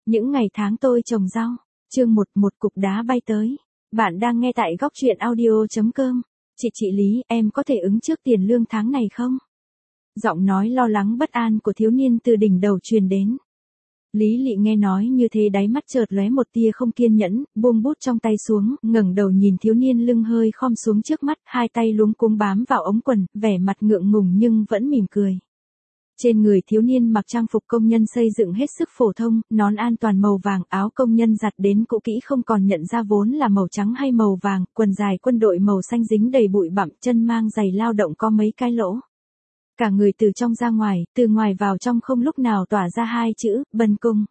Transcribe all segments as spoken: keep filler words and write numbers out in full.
Những ngày tháng tôi trồng rau. Chương một, một cục đá bay tới. Bạn đang nghe tại góc truyện audio chấm com. Chị chị Lý, em có thể ứng trước tiền lương tháng này không? Giọng nói lo lắng bất an của thiếu niên từ đỉnh đầu truyền đến. Lý Lị nghe nói như thế đáy mắt chợt lóe một tia không kiên nhẫn, buông bút trong tay xuống, ngẩng đầu nhìn thiếu niên lưng hơi khom xuống trước mắt, hai tay luống cuống bám vào ống quần, vẻ mặt ngượng ngùng nhưng vẫn mỉm cười. Trên người thiếu niên mặc trang phục công nhân xây dựng hết sức phổ thông, nón an toàn màu vàng, áo công nhân giặt đến cũ kỹ không còn nhận ra vốn là màu trắng hay màu vàng, quần dài quân đội màu xanh dính đầy bụi bặm, chân mang giày lao động có mấy cái lỗ. Cả người từ trong ra ngoài, từ ngoài vào trong không lúc nào tỏa ra hai chữ, bần cùng.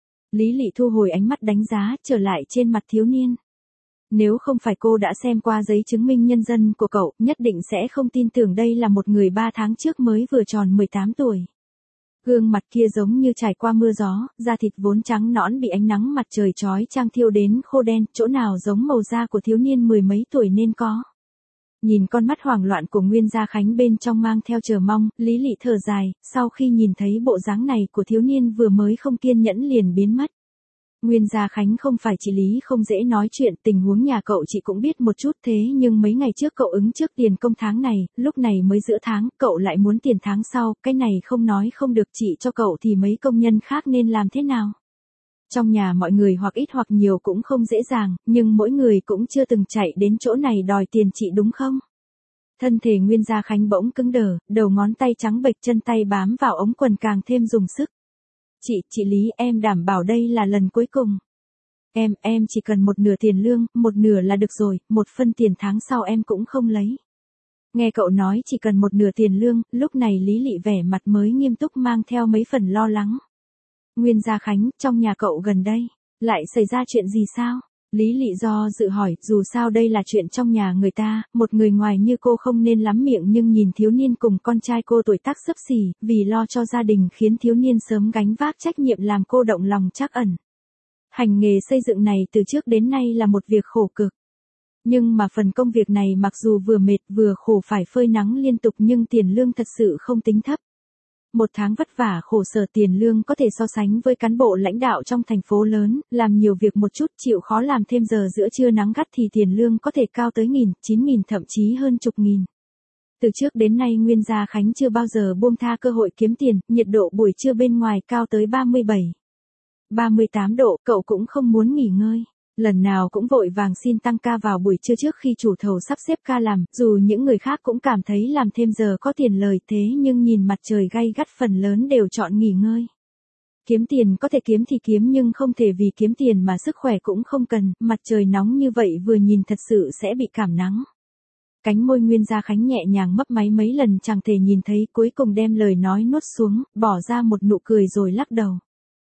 Lý Lị thu hồi ánh mắt đánh giá, trở lại trên mặt thiếu niên. Nếu không phải cô đã xem qua giấy chứng minh nhân dân của cậu, nhất định sẽ không tin tưởng đây là một người ba tháng trước mới vừa tròn mười tám tuổi. Gương mặt kia giống như trải qua mưa gió, da thịt vốn trắng nõn bị ánh nắng mặt trời chói chang thiêu đến khô đen, chỗ nào giống màu da của thiếu niên mười mấy tuổi nên có. Nhìn con mắt hoảng loạn của Nguyên Gia Khánh bên trong mang theo chờ mong, Lý Lị thở dài, sau khi nhìn thấy bộ dáng này của thiếu niên vừa mới không kiên nhẫn liền biến mất. Nguyên Gia Khánh không phải chị Lý không dễ nói chuyện, tình huống nhà cậu chị cũng biết một chút, thế nhưng mấy ngày trước cậu ứng trước tiền công tháng này, lúc này mới giữa tháng, cậu lại muốn tiền tháng sau, cái này không nói không được, chị cho cậu thì mấy công nhân khác nên làm thế nào? Trong nhà mọi người hoặc ít hoặc nhiều cũng không dễ dàng, nhưng mỗi người cũng chưa từng chạy đến chỗ này đòi tiền chị đúng không? Thân thể Nguyên Gia Khánh bỗng cứng đờ, đầu ngón tay trắng bệch, chân tay bám vào ống quần càng thêm dùng sức. Chị, chị Lý, em đảm bảo đây là lần cuối cùng. Em, em chỉ cần một nửa tiền lương, một nửa là được rồi, một phân tiền tháng sau em cũng không lấy. Nghe cậu nói chỉ cần một nửa tiền lương, lúc này Lý Lị vẻ mặt mới nghiêm túc mang theo mấy phần lo lắng. Nguyên Gia Khánh, trong nhà cậu gần đây, lại xảy ra chuyện gì sao? Lý Lị do dự hỏi, dù sao đây là chuyện trong nhà người ta, một người ngoài như cô không nên lắm miệng, nhưng nhìn thiếu niên cùng con trai cô tuổi tác xấp xỉ, vì lo cho gia đình khiến thiếu niên sớm gánh vác trách nhiệm làm cô động lòng trắc ẩn. Hành nghề xây dựng này từ trước đến nay là một việc khổ cực. Nhưng mà phần công việc này mặc dù vừa mệt vừa khổ phải phơi nắng liên tục nhưng tiền lương thật sự không tính thấp. Một tháng vất vả khổ sở tiền lương có thể so sánh với cán bộ lãnh đạo trong thành phố lớn, làm nhiều việc một chút chịu khó làm thêm giờ giữa trưa nắng gắt thì tiền lương có thể cao tới nghìn, chín nghìn thậm chí hơn chục nghìn. Từ trước đến nay Nguyên Gia Khánh chưa bao giờ buông tha cơ hội kiếm tiền, nhiệt độ buổi trưa bên ngoài cao tới ba mươi bảy, ba mươi tám độ, cậu cũng không muốn nghỉ ngơi. Lần nào cũng vội vàng xin tăng ca vào buổi trưa trước khi chủ thầu sắp xếp ca làm, dù những người khác cũng cảm thấy làm thêm giờ có tiền lời, thế nhưng nhìn mặt trời gay gắt phần lớn đều chọn nghỉ ngơi. Kiếm tiền có thể kiếm thì kiếm nhưng không thể vì kiếm tiền mà sức khỏe cũng không cần, mặt trời nóng như vậy vừa nhìn thật sự sẽ bị cảm nắng. Cánh môi Nguyên Gia Khánh nhẹ nhàng mấp máy mấy lần chẳng thể nhìn thấy, cuối cùng đem lời nói nuốt xuống, bỏ ra một nụ cười rồi lắc đầu.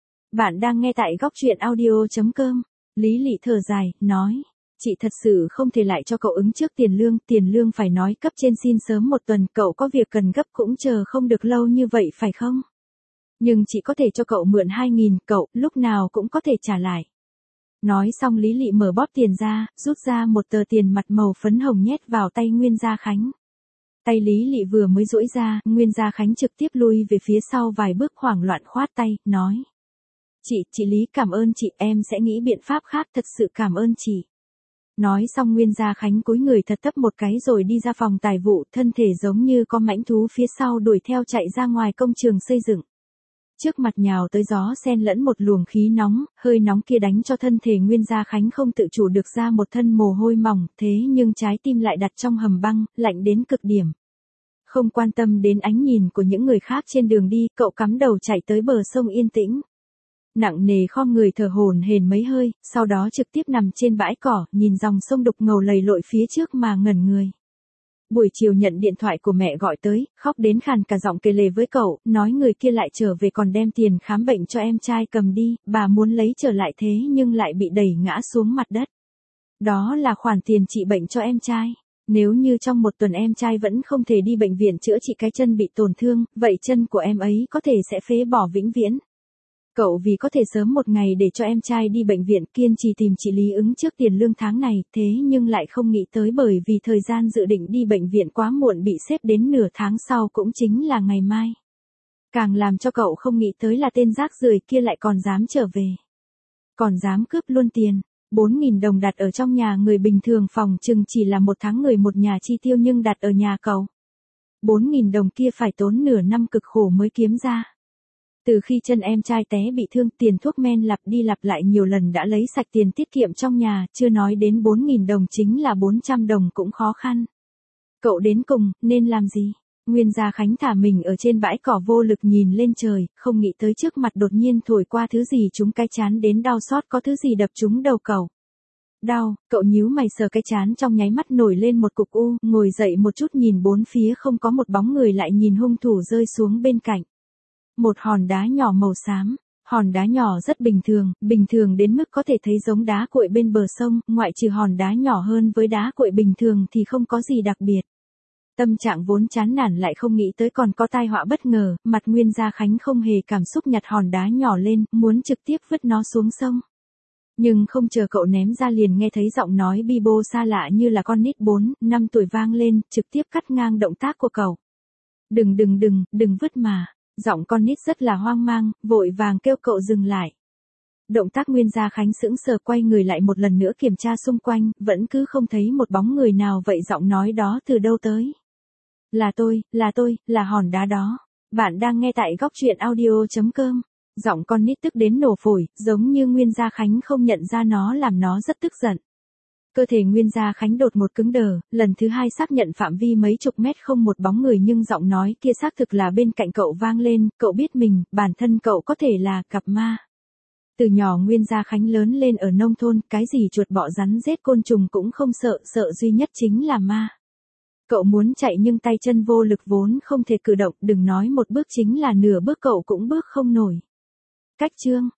Bạn đang nghe tại góc truyện audio chấm com. Lý Lị thở dài, nói, chị thật sự không thể lại cho cậu ứng trước tiền lương, tiền lương phải nói cấp trên xin sớm một tuần, cậu có việc cần gấp cũng chờ không được lâu như vậy phải không? Nhưng chị có thể cho cậu mượn hai nghìn, cậu lúc nào cũng có thể trả lại. Nói xong Lý Lị mở bóp tiền ra, rút ra một tờ tiền mặt màu phấn hồng nhét vào tay Nguyên Gia Khánh. Tay Lý Lị vừa mới duỗi ra, Nguyên Gia Khánh trực tiếp lui về phía sau vài bước hoảng loạn khoát tay, nói. Chị, chị Lý cảm ơn chị, em sẽ nghĩ biện pháp khác, thật sự cảm ơn chị. Nói xong Nguyên Gia Khánh cúi người thật thấp một cái rồi đi ra phòng tài vụ, thân thể giống như con mãnh thú phía sau đuổi theo chạy ra ngoài công trường xây dựng. Trước mặt nhào tới gió xen lẫn một luồng khí nóng, hơi nóng kia đánh cho thân thể Nguyên Gia Khánh không tự chủ được ra một thân mồ hôi mỏng, thế nhưng trái tim lại đặt trong hầm băng, lạnh đến cực điểm. Không quan tâm đến ánh nhìn của những người khác trên đường đi, cậu cắm đầu chạy tới bờ sông yên tĩnh. Nặng nề khom người thở hổn hển mấy hơi, sau đó trực tiếp nằm trên bãi cỏ, nhìn dòng sông đục ngầu lầy lội phía trước mà ngẩn người. Buổi chiều nhận điện thoại của mẹ gọi tới, khóc đến khàn cả giọng kể lể với cậu, nói người kia lại trở về còn đem tiền khám bệnh cho em trai cầm đi, bà muốn lấy trở lại thế nhưng lại bị đẩy ngã xuống mặt đất. Đó là khoản tiền trị bệnh cho em trai. Nếu như trong một tuần em trai vẫn không thể đi bệnh viện chữa trị cái chân bị tổn thương, vậy chân của em ấy có thể sẽ phế bỏ vĩnh viễn. Cậu vì có thể sớm một ngày để cho em trai đi bệnh viện kiên trì tìm chị Lý ứng trước tiền lương tháng này, thế nhưng lại không nghĩ tới bởi vì thời gian dự định đi bệnh viện quá muộn bị xếp đến nửa tháng sau cũng chính là ngày mai. Càng làm cho cậu không nghĩ tới là tên rác rưởi kia lại còn dám trở về. Còn dám cướp luôn tiền. bốn nghìn đồng đặt ở trong nhà người bình thường phòng chừng chỉ là một tháng người một nhà chi tiêu, nhưng đặt ở nhà cậu, bốn nghìn đồng kia phải tốn nửa năm cực khổ mới kiếm ra. Từ khi chân em trai té bị thương, tiền thuốc men lặp đi lặp lại nhiều lần đã lấy sạch tiền tiết kiệm trong nhà, chưa nói đến bốn nghìn đồng chính là bốn trăm đồng cũng khó khăn. Cậu đến cùng, nên làm gì? Nguyên Gia Khánh thả mình ở trên bãi cỏ vô lực nhìn lên trời, không nghĩ tới trước mặt đột nhiên thổi qua thứ gì trúng cái chán đến đau xót, có thứ gì đập trúng đầu cậu. Đau, cậu nhíu mày sờ cái chán, trong nháy mắt nổi lên một cục u, ngồi dậy một chút nhìn bốn phía không có một bóng người, lại nhìn hung thủ rơi xuống bên cạnh. Một hòn đá nhỏ màu xám, hòn đá nhỏ rất bình thường, bình thường đến mức có thể thấy giống đá cuội bên bờ sông, ngoại trừ hòn đá nhỏ hơn với đá cuội bình thường thì không có gì đặc biệt. Tâm trạng vốn chán nản lại không nghĩ tới còn có tai họa bất ngờ, mặt Nguyên Gia Khánh không hề cảm xúc, nhặt hòn đá nhỏ lên, muốn trực tiếp vứt nó xuống sông. Nhưng không chờ cậu ném ra liền nghe thấy giọng nói bi bô xa lạ như là con nít bốn, năm tuổi vang lên, trực tiếp cắt ngang động tác của cậu. Đừng đừng đừng, đừng vứt mà. Giọng con nít rất là hoang mang, vội vàng kêu cậu dừng lại. Động tác Nguyên Gia Khánh sững sờ, quay người lại một lần nữa kiểm tra xung quanh, vẫn cứ không thấy một bóng người nào. Vậy giọng nói đó từ đâu tới? Là tôi, là tôi, là hòn đá đó. Bạn đang nghe tại góc truyện audio chấm com. Giọng con nít tức đến nổ phổi, giống như Nguyên Gia Khánh không nhận ra nó làm nó rất tức giận. Cơ thể Nguyên Gia Khánh đột một cứng đờ, lần thứ hai xác nhận phạm vi mấy chục mét không một bóng người, nhưng giọng nói kia xác thực là bên cạnh cậu vang lên, cậu biết mình, bản thân cậu có thể là gặp ma. Từ nhỏ Nguyên Gia Khánh lớn lên ở nông thôn, cái gì chuột bọ rắn rết côn trùng cũng không sợ, sợ duy nhất chính là ma. Cậu muốn chạy nhưng tay chân vô lực vốn không thể cử động, đừng nói một bước chính là nửa bước cậu cũng bước không nổi. Cách chương